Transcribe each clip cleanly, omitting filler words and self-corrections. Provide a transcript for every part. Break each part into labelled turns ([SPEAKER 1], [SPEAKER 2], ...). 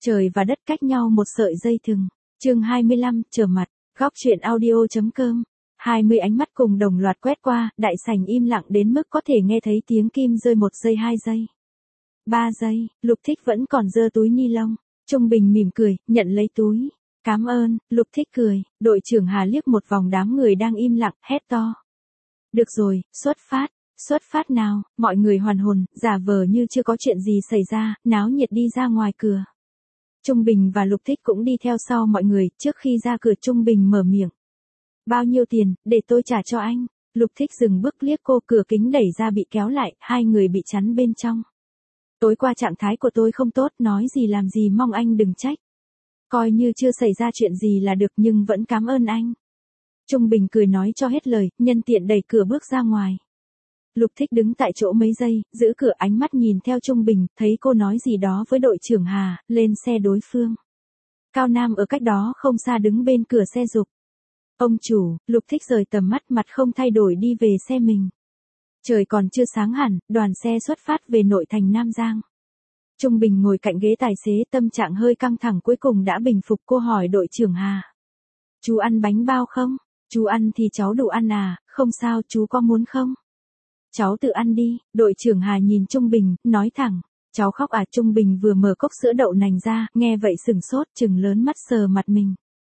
[SPEAKER 1] Trời và đất cách nhau một sợi dây thừng. Chương 25, trở mặt. Góc truyện audio.com. 20 ánh mắt cùng đồng loạt quét qua, đại sảnh im lặng đến mức có thể nghe thấy tiếng kim rơi 1 giây 2 giây. 3 giây, Lục Thích vẫn còn giơ túi ni lông. Trung Bình mỉm cười, nhận lấy túi. Cảm ơn, Lục Thích cười. Đội trưởng Hà liếc một vòng đám người đang im lặng, hét to. Được rồi, xuất phát nào, mọi người hoàn hồn, giả vờ như chưa có chuyện gì xảy ra, náo nhiệt đi ra ngoài cửa. Trung Bình và Lục Thích cũng đi theo sau mọi người, trước khi ra cửa Trung Bình mở miệng. Bao nhiêu tiền, để tôi trả cho anh. Lục Thích dừng bước liếc cô, cửa kính đẩy ra bị kéo lại, hai người bị chắn bên trong. Tối qua trạng thái của tôi không tốt, nói gì làm gì mong anh đừng trách. Coi như chưa xảy ra chuyện gì là được nhưng vẫn cảm ơn anh. Trung Bình cười nói cho hết lời, nhân tiện đẩy cửa bước ra ngoài. Lục Thích đứng tại chỗ mấy giây, giữ cửa ánh mắt nhìn theo Trung Bình, thấy cô nói gì đó với đội trưởng Hà, lên xe đối phương. Cao Nam ở cách đó không xa đứng bên cửa xe giục. Ông chủ, Lục Thích rời tầm mắt mặt không thay đổi đi về xe mình. Trời còn chưa sáng hẳn, đoàn xe xuất phát về nội thành Nam Giang. Trung Bình ngồi cạnh ghế tài xế, tâm trạng hơi căng thẳng cuối cùng đã bình phục, cô hỏi đội trưởng Hà. Chú ăn bánh bao không? Chú ăn thì cháu đủ ăn à, không sao, chú có muốn không? Cháu tự ăn đi, đội trưởng Hà nhìn Trung Bình, nói thẳng. Cháu khóc à? Trung Bình vừa mở cốc sữa đậu nành ra, nghe vậy sửng sốt, trừng lớn mắt sờ mặt mình.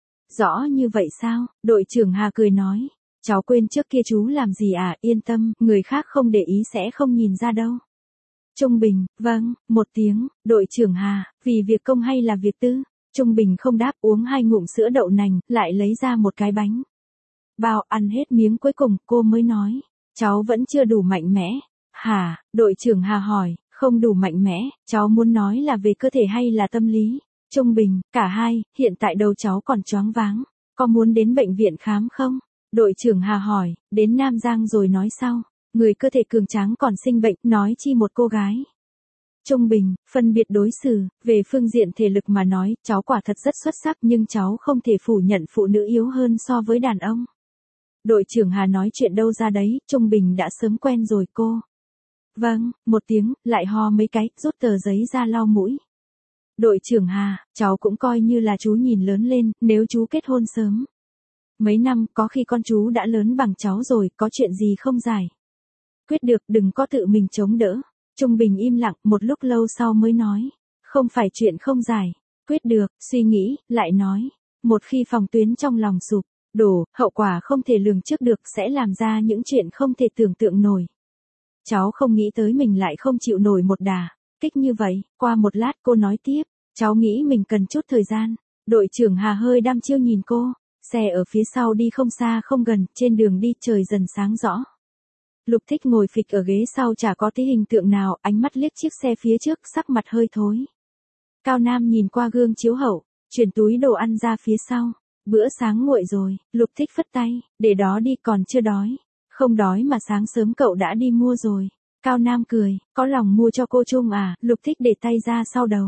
[SPEAKER 1] Rõ như vậy sao? Đội trưởng Hà cười nói. Cháu quên trước kia chú làm gì à, yên tâm, người khác không để ý sẽ không nhìn ra đâu. Trung Bình, vâng, một tiếng, đội trưởng Hà, vì việc công hay là việc tư? Trung Bình không đáp, uống 2 ngụm sữa đậu nành, lại lấy ra một cái bánh bao, ăn hết miếng cuối cùng, cô mới nói. Cháu vẫn chưa đủ mạnh mẽ. Hả? Đội trưởng Hà hỏi, không đủ mạnh mẽ, cháu muốn nói là về cơ thể hay là tâm lý? Trung Bình, cả hai, hiện tại đầu cháu còn choáng váng. Có muốn đến bệnh viện khám không? Đội trưởng Hà hỏi, đến Nam Giang rồi nói sau. Người cơ thể cường tráng còn sinh bệnh, nói chi một cô gái. Trung Bình, phân biệt đối xử, về phương diện thể lực mà nói, cháu quả thật rất xuất sắc nhưng cháu không thể phủ nhận phụ nữ yếu hơn so với đàn ông. Đội trưởng Hà nói chuyện đâu ra đấy, Trung Bình đã sớm quen rồi cô. Vâng, một tiếng, lại ho mấy cái, rút tờ giấy ra lau mũi. Đội trưởng Hà, cháu cũng coi như là chú nhìn lớn lên, nếu chú kết hôn sớm. Mấy năm, có khi con chú đã lớn bằng cháu rồi, có chuyện gì không giải. Quyết được, đừng có tự mình chống đỡ. Trung Bình im lặng, một lúc lâu sau mới nói. Không phải chuyện không giải. Quyết được, suy nghĩ, lại nói. Một khi phòng tuyến trong lòng sụp đổ, hậu quả không thể lường trước được sẽ làm ra những chuyện không thể tưởng tượng nổi. Cháu không nghĩ tới mình lại không chịu nổi một đà kích như vậy. Qua một lát cô nói tiếp, cháu nghĩ mình cần chút thời gian. Đội trưởng Hà hơi đăm chiêu nhìn cô, xe ở phía sau đi không xa không gần, trên đường đi trời dần sáng rõ. Lục Thích ngồi phịch ở ghế sau chả có tí hình tượng nào, ánh mắt liếc chiếc xe phía trước, sắc mặt hơi thối. Cao Nam nhìn qua gương chiếu hậu, chuyển túi đồ ăn ra phía sau. Bữa sáng nguội rồi, Lục Thích phất tay, để đó đi, còn chưa đói. Không đói mà sáng sớm cậu đã đi mua rồi. Cao Nam cười, có lòng mua cho cô Trung à? Lục Thích để tay ra sau đầu.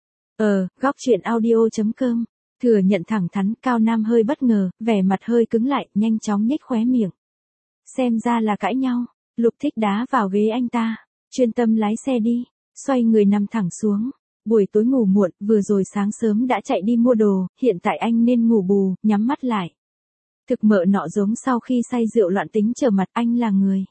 [SPEAKER 1] Góc truyện audio.com. Thừa nhận thẳng thắn, Cao Nam hơi bất ngờ, vẻ mặt hơi cứng lại, nhanh chóng nhếch khóe miệng. Xem ra là cãi nhau. Lục Thích đá vào ghế anh ta, chuyên tâm lái xe đi, xoay người nằm thẳng xuống. Buổi tối ngủ muộn, vừa rồi sáng sớm đã chạy đi mua đồ, hiện tại anh nên ngủ bù, nhắm mắt lại. Thực mợ nọ giống sau khi say rượu loạn tính trở mặt, anh là người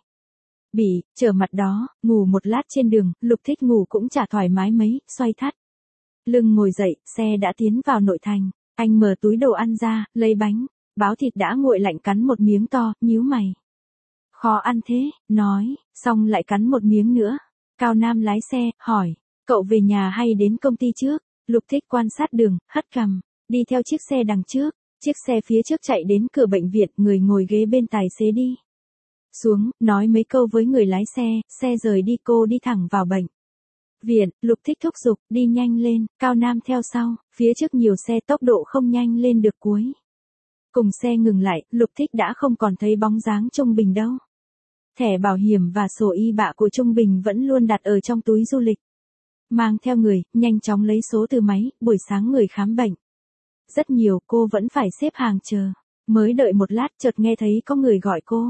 [SPEAKER 1] trở mặt đó, ngủ một lát trên đường, Lục Thích ngủ cũng chả thoải mái mấy, xoay thắt lưng ngồi dậy, xe đã tiến vào nội thành. Anh mở túi đồ ăn ra, lấy bánh báo thịt đã nguội lạnh, cắn một miếng to, nhíu mày. Khó ăn thế, nói, xong lại cắn một miếng nữa. Cao Nam lái xe, hỏi, cậu về nhà hay đến công ty trước? Lục Thích quan sát đường, hất cằm, đi theo chiếc xe đằng trước. Chiếc xe phía trước chạy đến cửa bệnh viện, người ngồi ghế bên tài xế đi xuống, nói mấy câu với người lái xe rời đi, cô đi thẳng vào bệnh viện. Lục Thích thúc giục, đi nhanh lên, Cao Nam theo sau, phía trước nhiều xe, tốc độ không nhanh lên được. Cuối cùng xe ngừng lại, Lục Thích đã không còn thấy bóng dáng Trung Bình đâu. Thẻ bảo hiểm và sổ y bạ của Trung Bình vẫn luôn đặt ở trong túi du lịch. Mang theo người, nhanh chóng lấy số từ máy, buổi sáng người khám bệnh rất nhiều, cô vẫn phải xếp hàng chờ. Mới đợi một lát chợt nghe thấy có người gọi cô.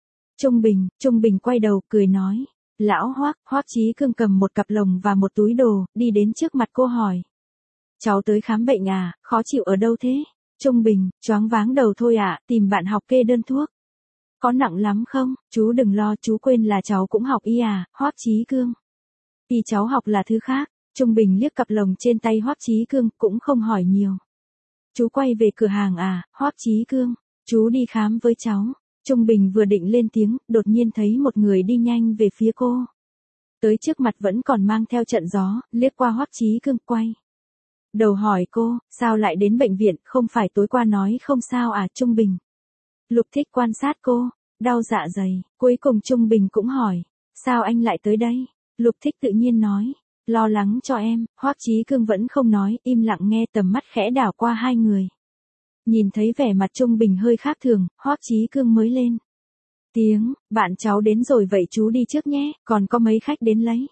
[SPEAKER 1] Trung Bình quay đầu, cười nói. Lão Hoác. Hoác Chí Cương cầm một cặp lồng và một túi đồ, đi đến trước mặt cô hỏi. Cháu tới khám bệnh à, khó chịu ở đâu thế? Trung bình, choáng váng đầu thôi ạ, tìm bạn học kê đơn thuốc. Có nặng lắm không? Chú đừng lo, chú quên là cháu cũng học y à, Hoắc Chí Cương. Y cháu học là thứ khác. Trung Bình liếc cặp lồng trên tay Hoắc Chí Cương, cũng không hỏi nhiều. Chú quay về cửa hàng à, Hoắc Chí Cương, chú đi khám với cháu. Trung Bình vừa định lên tiếng, đột nhiên thấy một người đi nhanh về phía cô. Tới trước mặt vẫn còn mang theo trận gió, liếc qua Hoắc Chí Cương quay đầu hỏi cô, sao lại đến bệnh viện, không phải tối qua nói không sao à? Trung Bình. Lục Thích quan sát cô, đau dạ dày, cuối cùng Trung Bình cũng hỏi, sao anh lại tới đây? Lục Thích tự nhiên nói, lo lắng cho em. Hoắc Chí Cương vẫn không nói, im lặng nghe, tầm mắt khẽ đảo qua hai người. Nhìn thấy vẻ mặt Trung Bình hơi khác thường, Hoắc Chí Cương mới lên tiếng, bạn cháu đến rồi vậy chú đi trước nhé, còn có mấy khách đến lấy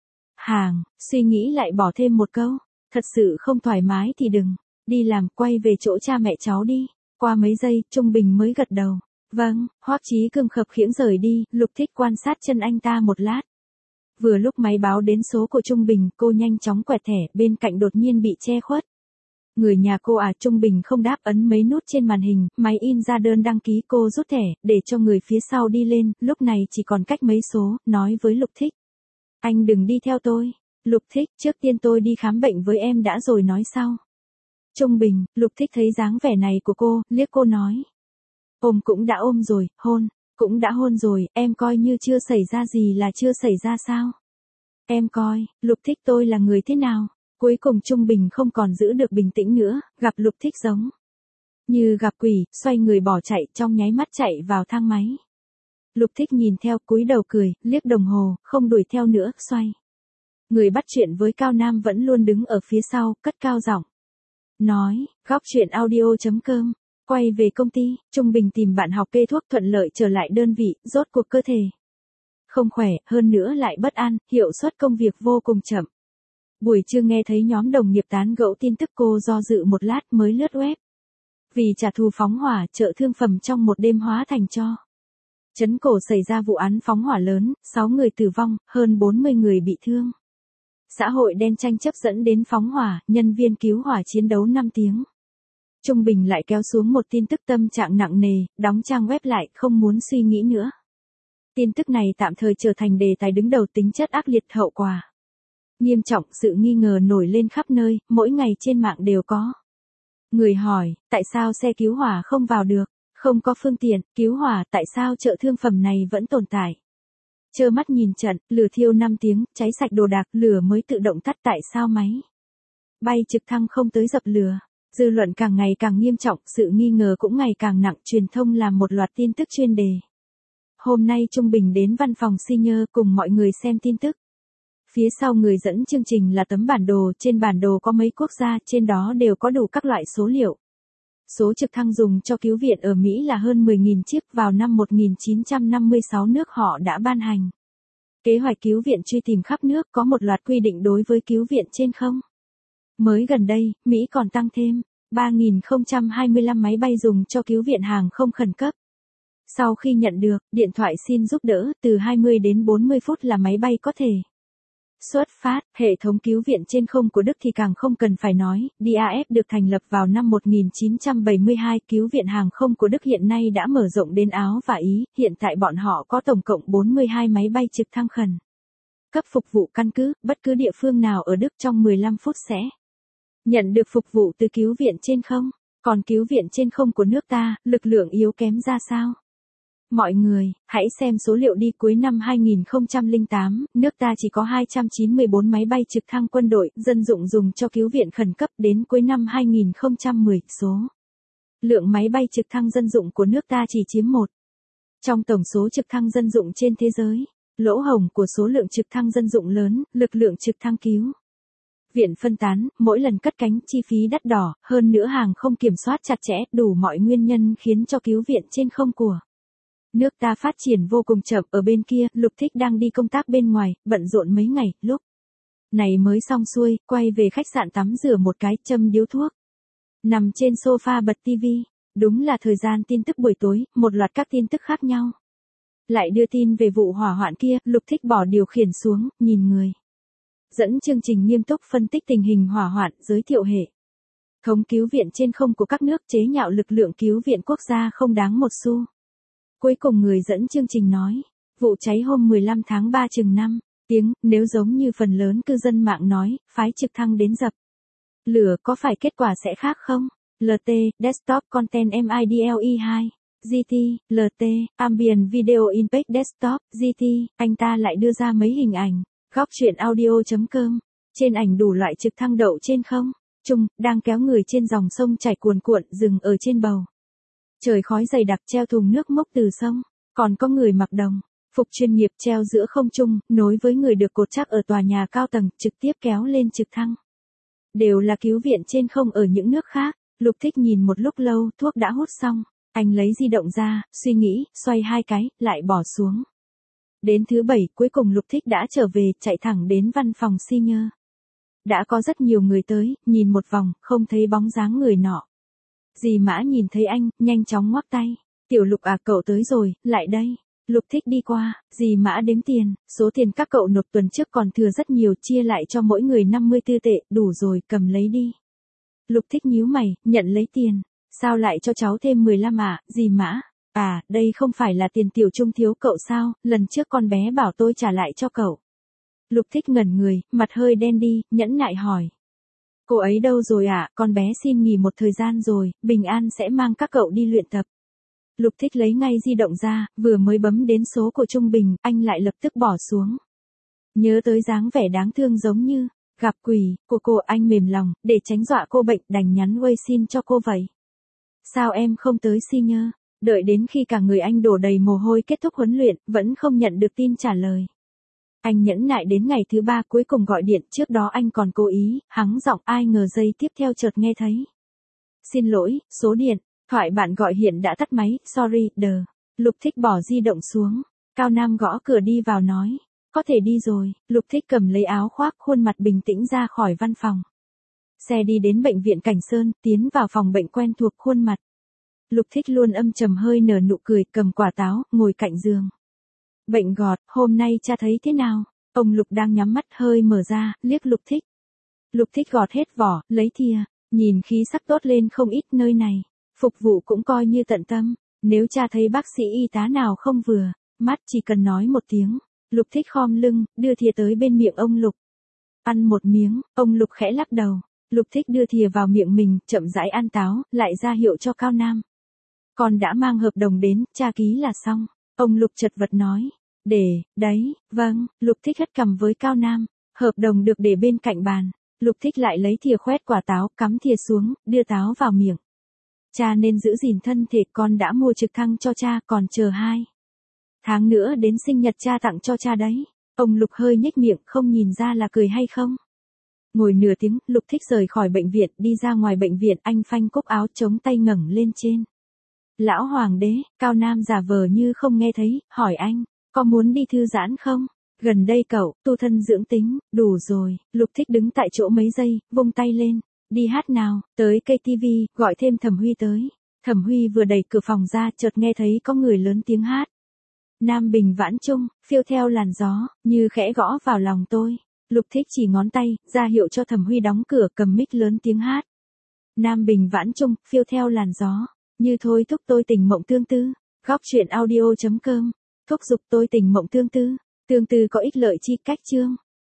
[SPEAKER 1] hàng. Suy nghĩ lại bỏ thêm một câu, thật sự không thoải mái thì đừng đi làm, quay về chỗ cha mẹ cháu đi. Qua mấy giây, Trung Bình mới gật đầu. Vâng. Hoắc Chí Cương khập khiễng rời đi, Lục Thích quan sát chân anh ta một lát. Vừa lúc máy báo đến số của Trung Bình, cô nhanh chóng quẹt thẻ, bên cạnh đột nhiên bị che khuất. Người nhà cô à? Trung Bình không đáp, ấn mấy nút trên màn hình, máy in ra đơn đăng ký, cô rút thẻ, để cho người phía sau đi lên, lúc này chỉ còn cách mấy số, nói với Lục Thích. Anh đừng đi theo tôi. Lục Thích, trước tiên tôi đi khám bệnh với em đã rồi nói sau. Trung Bình. Lục Thích thấy dáng vẻ này của cô, liếc cô nói. Ôm cũng đã ôm rồi, hôn cũng đã hôn rồi, em coi như chưa xảy ra gì là chưa xảy ra sao? Em coi, Lục Thích tôi là người thế nào? Cuối cùng Trung Bình không còn giữ được bình tĩnh nữa, gặp Lục Thích giống như gặp quỷ, xoay người bỏ chạy, trong nháy mắt chạy vào thang máy. Lục Thích nhìn theo, cúi đầu cười, liếc đồng hồ, không đuổi theo nữa, xoay người bắt chuyện với Cao Nam vẫn luôn đứng ở phía sau, cất cao giọng nói, góc chuyện audio.com. Quay về công ty, Trung Bình tìm bạn học kê thuốc, thuận lợi trở lại đơn vị, rốt cuộc cơ thể không khỏe, hơn nữa lại bất an, hiệu suất công việc vô cùng chậm. Buổi trưa nghe thấy nhóm đồng nghiệp tán gẫu tin tức, cô do dự một lát mới lướt web. Vì trả thù phóng hỏa, chợ thương phẩm trong một đêm hóa thành tro. Trấn Cổ xảy ra vụ án phóng hỏa lớn, 6 người tử vong, hơn 40 người bị thương. Xã hội đen tranh chấp dẫn đến phóng hỏa, nhân viên cứu hỏa chiến đấu 5 tiếng. Trung Bình lại kéo xuống một tin tức, tâm trạng nặng nề, đóng trang web lại, không muốn suy nghĩ nữa. Tin tức này tạm thời trở thành đề tài đứng đầu, tính chất ác liệt, hậu quả nghiêm trọng, sự nghi ngờ nổi lên khắp nơi, mỗi ngày trên mạng đều có người hỏi, tại sao xe cứu hỏa không vào được, không có phương tiện cứu hỏa, tại sao chợ thương phẩm này vẫn tồn tại. Trơ mắt nhìn trận lửa thiêu 5 tiếng, cháy sạch đồ đạc, lửa mới tự động tắt, tại sao máy bay trực thăng không tới dập lửa. Dư luận càng ngày càng nghiêm trọng, sự nghi ngờ cũng ngày càng nặng, truyền thông làm một loạt tin tức chuyên đề. Hôm nay Trung Bình đến văn phòng senior cùng mọi người xem tin tức. Phía sau người dẫn chương trình là tấm bản đồ, trên bản đồ có mấy quốc gia, trên đó đều có đủ các loại số liệu. Số trực thăng dùng cho cứu viện ở Mỹ là hơn 10.000 chiếc, vào năm 1956 nước họ đã ban hành kế hoạch cứu viện truy tìm khắp nước, có một loạt quy định đối với cứu viện trên không. Mới gần đây, Mỹ còn tăng thêm 3.025 máy bay dùng cho cứu viện hàng không khẩn cấp. Sau khi nhận được điện thoại xin giúp đỡ, từ 20 đến 40 phút là máy bay có thể xuất phát. Hệ thống cứu viện trên không của Đức thì càng không cần phải nói, DAF được thành lập vào năm 1972, cứu viện hàng không của Đức hiện nay đã mở rộng đến Áo và Ý, hiện tại bọn họ có tổng cộng 42 máy bay trực thăng khẩn cấp phục vụ căn cứ, bất cứ địa phương nào ở Đức trong 15 phút sẽ nhận được phục vụ từ cứu viện trên không. Còn cứu viện trên không của nước ta, lực lượng yếu kém ra sao? Mọi người, hãy xem số liệu đi, cuối năm 2008, nước ta chỉ có 294 máy bay trực thăng quân đội, dân dụng dùng cho cứu viện khẩn cấp, đến cuối năm 2010, số lượng máy bay trực thăng dân dụng của nước ta chỉ chiếm 1 trong tổng số trực thăng dân dụng trên thế giới. Lỗ hổng của số lượng trực thăng dân dụng lớn, lực lượng trực thăng cứu viện phân tán, mỗi lần cất cánh, chi phí đắt đỏ, hơn nữa hàng không kiểm soát chặt chẽ, đủ mọi nguyên nhân khiến cho cứu viện trên không của nước ta phát triển vô cùng chậm. Ở bên kia, Lục Thích đang đi công tác bên ngoài, bận rộn mấy ngày, lúc này mới xong xuôi, quay về khách sạn tắm rửa một cái, châm điếu thuốc, nằm trên sofa bật tivi. Đúng là thời gian tin tức buổi tối, một loạt các tin tức khác nhau lại đưa tin về vụ hỏa hoạn kia. Lục Thích bỏ điều khiển xuống, nhìn người Dẫn chương trình nghiêm túc phân tích tình hình hỏa hoạn, giới thiệu hệ thống cứu viện trên không của các nước, chế nhạo lực lượng cứu viện quốc gia không đáng một xu. Cuối cùng người dẫn chương trình nói, vụ cháy hôm 15 tháng 3 chừng 5 tiếng, nếu giống như phần lớn cư dân mạng nói, phái trực thăng đến dập lửa có phải kết quả sẽ khác không? LT, Desktop Content MIDLE2, GT, LT, Ambient Video Impact Desktop, GT, anh ta lại đưa ra mấy hình ảnh. Góc truyện audio.com, trên ảnh đủ loại trực thăng đậu trên không trung, đang kéo người trên dòng sông chảy cuồn cuộn, dừng ở trên bầu trời khói dày đặc, treo thùng nước mốc từ sông, còn có người mặc đồng phục chuyên nghiệp treo giữa không trung, nối với người được cột chắc ở tòa nhà cao tầng, trực tiếp kéo lên trực thăng. Đều là cứu viện trên không ở những nước khác. Lục Thích nhìn một lúc lâu, thuốc đã hút xong, anh lấy di động ra, suy nghĩ, xoay 2 cái, lại bỏ xuống. Đến thứ 7, cuối cùng Lục Thích đã trở về, chạy thẳng đến văn phòng senior. Đã có rất nhiều người tới, nhìn một vòng, không thấy bóng dáng người nọ. Dì Mã nhìn thấy anh, nhanh chóng ngoắc tay. Tiểu Lục à, cậu tới rồi, lại đây. Lục Thích đi qua, dì Mã đếm tiền, số tiền các cậu nộp tuần trước còn thừa rất nhiều, chia lại cho mỗi người 54 tệ, đủ rồi, cầm lấy đi. Lục Thích nhíu mày, nhận lấy tiền. Sao lại cho cháu thêm 15 à, dì Mã? À, đây không phải là tiền tiểu trung thiếu cậu sao, lần trước con bé bảo tôi trả lại cho cậu. Lục Thích ngẩn người, mặt hơi đen đi, nhẫn nại hỏi. Cô ấy đâu rồi ạ, con bé xin nghỉ một thời gian rồi, Bình An sẽ mang các cậu đi luyện tập. Lục Thích lấy ngay di động ra, vừa mới bấm đến số của Trung Bình, anh lại lập tức bỏ xuống. Nhớ tới dáng vẻ đáng thương giống như gặp quỷ của cô, anh mềm lòng, để tránh dọa cô bệnh, đành nhắn quay xin cho cô vậy. Sao em không tới senior? Đợi đến khi cả người anh đổ đầy mồ hôi kết thúc huấn luyện, vẫn không nhận được tin trả lời. Anh nhẫn nại đến ngày thứ 3 cuối cùng gọi điện, trước đó anh còn cố ý, hắng giọng, ai ngờ giây tiếp theo chợt nghe thấy. Xin lỗi, số điện thoại bạn gọi hiện đã tắt máy, sorry, Lục Thích bỏ di động xuống. Cao Nam gõ cửa đi vào nói, có thể đi rồi. Lục Thích cầm lấy áo khoác, khuôn mặt bình tĩnh ra khỏi văn phòng. Xe đi đến bệnh viện Cảnh Sơn, tiến vào phòng bệnh quen thuộc khuôn mặt. Lục Thích luôn âm trầm hơi nở nụ cười, cầm quả táo, ngồi cạnh giường. Bệnh gọt, hôm nay cha thấy thế nào? Ông Lục đang nhắm mắt hơi mở ra, liếc Lục Thích. Lục Thích gọt hết vỏ, lấy thìa, nhìn khí sắc tốt lên không ít, nơi này. Phục vụ cũng coi như tận tâm, nếu cha thấy bác sĩ y tá nào không vừa, mắt chỉ cần nói một tiếng. Lục Thích khom lưng, đưa thìa tới bên miệng ông Lục. Ăn một miếng, ông Lục khẽ lắc đầu. Lục Thích đưa thìa vào miệng mình, chậm rãi ăn táo, lại ra hiệu cho Cao Nam. Con đã mang hợp đồng đến, cha ký là xong. Ông Lục chật vật nói. Đấy, vâng, Lục Thích hất cằm với Cao Nam. Hợp đồng được để bên cạnh bàn. Lục Thích lại lấy thìa khoét quả táo, cắm thìa xuống, đưa táo vào miệng. Cha nên giữ gìn thân thể, con đã mua trực thăng cho cha, còn chờ 2 tháng nữa đến sinh nhật cha tặng cho cha đấy. Ông Lục hơi nhếch miệng, không nhìn ra là cười hay không. Ngồi nửa tiếng, Lục Thích rời khỏi bệnh viện, đi ra ngoài bệnh viện, anh phanh cúc áo, chống tay ngẩng lên trên. Lão Hoàng đế, Cao Nam giả vờ như không nghe thấy, hỏi anh, có muốn đi thư giãn không? Gần đây cậu, tu thân dưỡng tính, đủ rồi. Lục Thích đứng tại chỗ mấy giây, vung tay lên. Đi hát nào, tới KTV, gọi thêm Thẩm Huy tới. Thẩm Huy vừa đẩy cửa phòng ra, chợt nghe thấy có người lớn tiếng hát. Nam Bình Vãn Trung, phiêu theo làn gió, như khẽ gõ vào lòng tôi. Lục Thích chỉ ngón tay, ra hiệu cho Thẩm Huy đóng cửa, cầm mic lớn tiếng hát. Nam Bình Vãn Trung, phiêu theo làn gió, như thôi thúc tôi tình mộng tương tư. Góc truyện audio.com, thúc giục tôi tình mộng tương tư. Tương tư có ích lợi chi, cách chương.